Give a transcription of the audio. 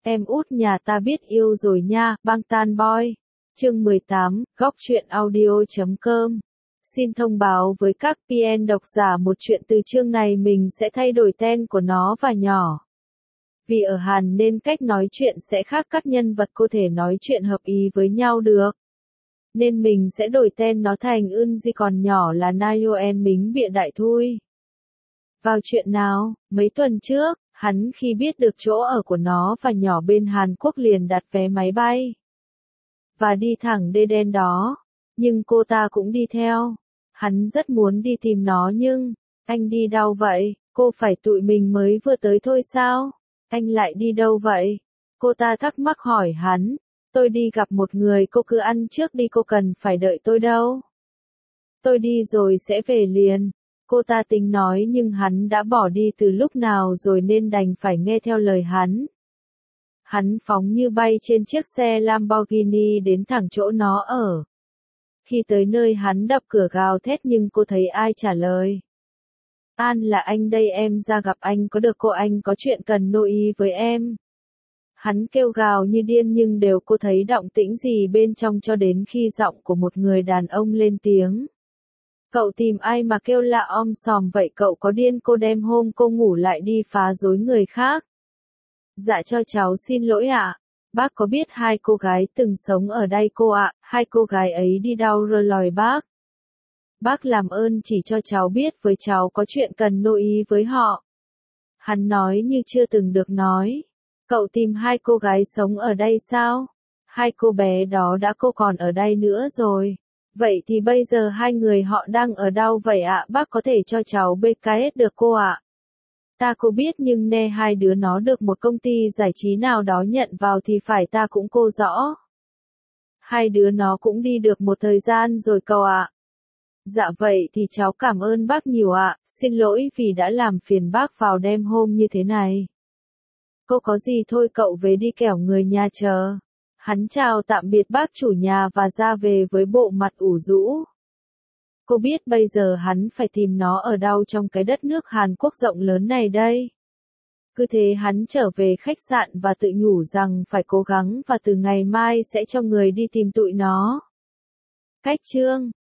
Em út nhà ta biết yêu rồi nha, Bangtan Boy. Chương 18, góc truyện audio.com. Xin thông báo với các PN độc giả một chuyện từ chương này mình sẽ thay đổi tên của nó và nhỏ. Vì ở Hàn nên cách nói chuyện sẽ khác, các nhân vật có thể nói chuyện hợp ý với nhau được. Nên mình sẽ đổi tên nó thành Eunji, còn nhỏ là Nayeon, mình bịa đại thôi. Vào chuyện nào, mấy tuần trước, hắn khi biết được chỗ ở của nó và nhỏ bên Hàn Quốc liền đặt vé máy bay. Và đi thẳng đến đó. Nhưng cô ta cũng đi theo. Hắn rất muốn đi tìm nó nhưng, anh đi đâu vậy? Cô phải tụi mình mới vừa tới thôi sao? Anh lại đi đâu vậy? Cô ta thắc mắc hỏi hắn. Tôi đi gặp một người, cô cứ ăn trước đi, cô cần phải đợi tôi đâu. Tôi đi rồi sẽ về liền. Cô ta tính nói nhưng hắn đã bỏ đi từ lúc nào rồi nên đành phải nghe theo lời hắn. Hắn phóng như bay trên chiếc xe Lamborghini đến thẳng chỗ nó ở. Khi tới nơi hắn đập cửa gào thét nhưng cô thấy ai trả lời. An, là anh đây, em ra gặp anh có được cô, anh có chuyện cần nội ý với em. Hắn kêu gào như điên nhưng đều cô thấy động tĩnh gì bên trong cho đến khi giọng của một người đàn ông lên tiếng. Cậu tìm ai mà kêu lạ om sòm vậy, cậu có điên, cô đem hôm cô ngủ lại đi phá rối người khác. Dạ cho cháu xin lỗi ạ. Bác có biết hai cô gái từng sống ở đây cô ạ, hai cô gái ấy đi đâu rồi lòi bác. Bác làm ơn chỉ cho cháu biết với cháu có chuyện cần nội ý với họ. Hắn nói như chưa từng được nói. Cậu tìm hai cô gái sống ở đây sao? Hai cô bé đó đã cô còn ở đây nữa rồi. Vậy thì bây giờ hai người họ đang ở đâu vậy ạ? Bác có thể cho cháu BKS được cô ạ? Ta cô biết nhưng nè, hai đứa nó được một công ty giải trí nào đó nhận vào thì phải, ta cũng cô rõ. Hai đứa nó cũng đi được một thời gian rồi cậu ạ. Dạ vậy thì cháu cảm ơn bác nhiều ạ, xin lỗi vì đã làm phiền bác vào đêm hôm như thế này. Cô có gì thôi cậu về đi, kẻo người nhà chờ. Hắn chào tạm biệt bác chủ nhà và ra về với bộ mặt ủ rũ. Cô biết bây giờ hắn phải tìm nó ở đâu trong cái đất nước Hàn Quốc rộng lớn này đây. Cứ thế hắn trở về khách sạn và tự nhủ rằng phải cố gắng và từ ngày mai sẽ cho người đi tìm tụi nó. Cách chương